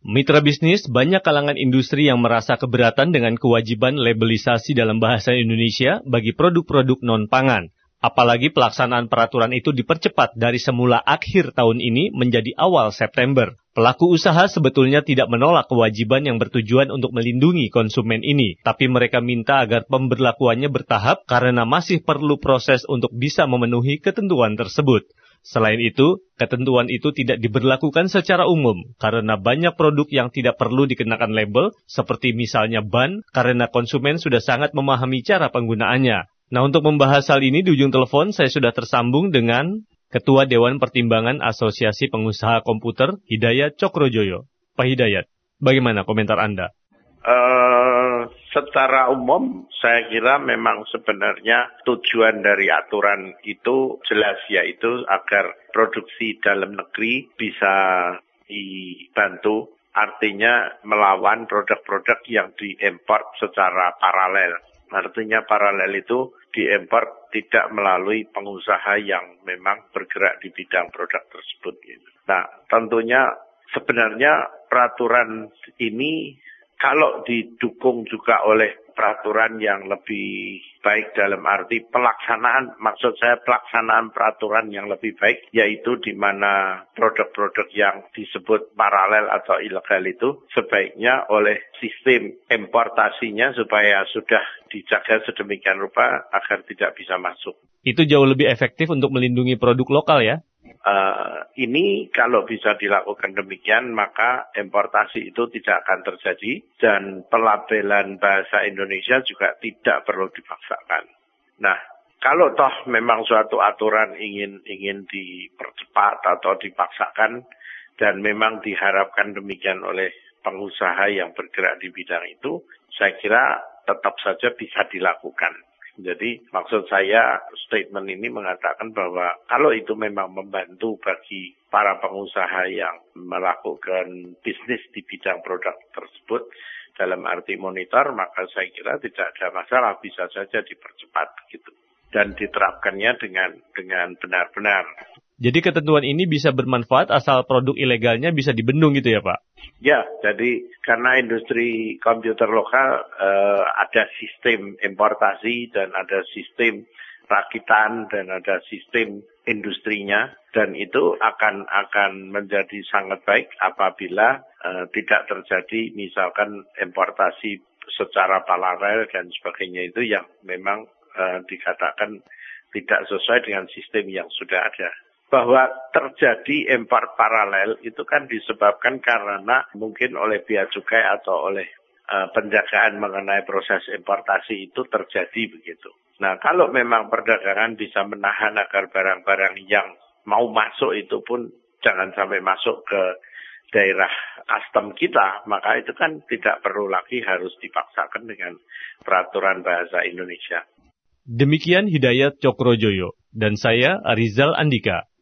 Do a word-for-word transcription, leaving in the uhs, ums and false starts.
Mitra bisnis, banyak kalangan industri yang merasa keberatan dengan kewajiban labelisasi dalam bahasa Indonesia bagi produk-produk non-pangan. Apalagi pelaksanaan peraturan itu dipercepat dari semula akhir tahun ini menjadi awal September. Pelaku usaha sebetulnya tidak menolak kewajiban yang bertujuan untuk melindungi konsumen ini, tapi mereka minta agar pemberlakuannya bertahap karena masih perlu proses untuk bisa memenuhi ketentuan tersebut. Selain itu, ketentuan itu tidak diberlakukan secara umum karena banyak produk yang tidak perlu dikenakan label, seperti misalnya ban, karena konsumen sudah sangat memahami cara penggunaannya. Nah, untuk membahas hal ini di ujung telepon saya sudah tersambung dengan Ketua Dewan Pertimbangan Asosiasi Pengusaha Komputer, Hidayat Cokrojoyo. Pak Hidayat, bagaimana komentar Anda? Uh, secara umum, saya kira memang sebenarnya tujuan dari aturan itu jelas, yaitu agar produksi dalam negeri bisa dibantu, artinya melawan produk-produk yang diimpor secara paralel. Artinya paralel itu diimpor tidak melalui pengusaha yang memang bergerak di bidang produk tersebut. Nah, tentunya sebenarnya peraturan ini kalau didukung juga oleh peraturan yang lebih baik dalam arti pelaksanaan, maksud saya pelaksanaan peraturan yang lebih baik, yaitu di mana produk-produk yang disebut paralel atau ilegal itu sebaiknya oleh sistem importasinya supaya sudah dijaga sedemikian rupa agar tidak bisa masuk. Itu jauh lebih efektif untuk melindungi produk lokal ya? Uh, ini kalau bisa dilakukan demikian, maka importasi itu tidak akan terjadi dan pelabelan bahasa Indonesia juga tidak perlu dipaksakan. Nah, kalau toh memang suatu aturan ingin ingin dipercepat atau dipaksakan dan memang diharapkan demikian oleh pengusaha yang bergerak di bidang itu, saya kira tetap saja bisa dilakukan. Jadi maksud saya statement ini mengatakan bahwa kalau itu memang membantu bagi para pengusaha yang melakukan bisnis di bidang produk tersebut dalam arti monitor, maka saya kira tidak ada masalah, bisa saja dipercepat gitu dan diterapkannya dengan dengan benar-benar. Jadi ketentuan ini bisa bermanfaat asal produk ilegalnya bisa dibendung gitu ya Pak? Ya, jadi karena industri komputer lokal eh, ada sistem importasi dan ada sistem rakitan dan ada sistem industrinya, dan itu akan akan menjadi sangat baik apabila eh, tidak terjadi misalkan importasi secara paralel dan sebagainya itu yang memang eh, dikatakan tidak sesuai dengan sistem yang sudah ada. Bahwa terjadi impor paralel itu kan disebabkan karena mungkin oleh bea cukai atau oleh uh, penjagaan mengenai proses importasi itu terjadi begitu. Nah, kalau memang perdagangan bisa menahan agar barang-barang yang mau masuk itu pun jangan sampai masuk ke daerah custom kita, maka itu kan tidak perlu lagi harus dipaksakan dengan peraturan bahasa Indonesia. Demikian Hidayat Cokrojoyo dan saya Rizal Andika.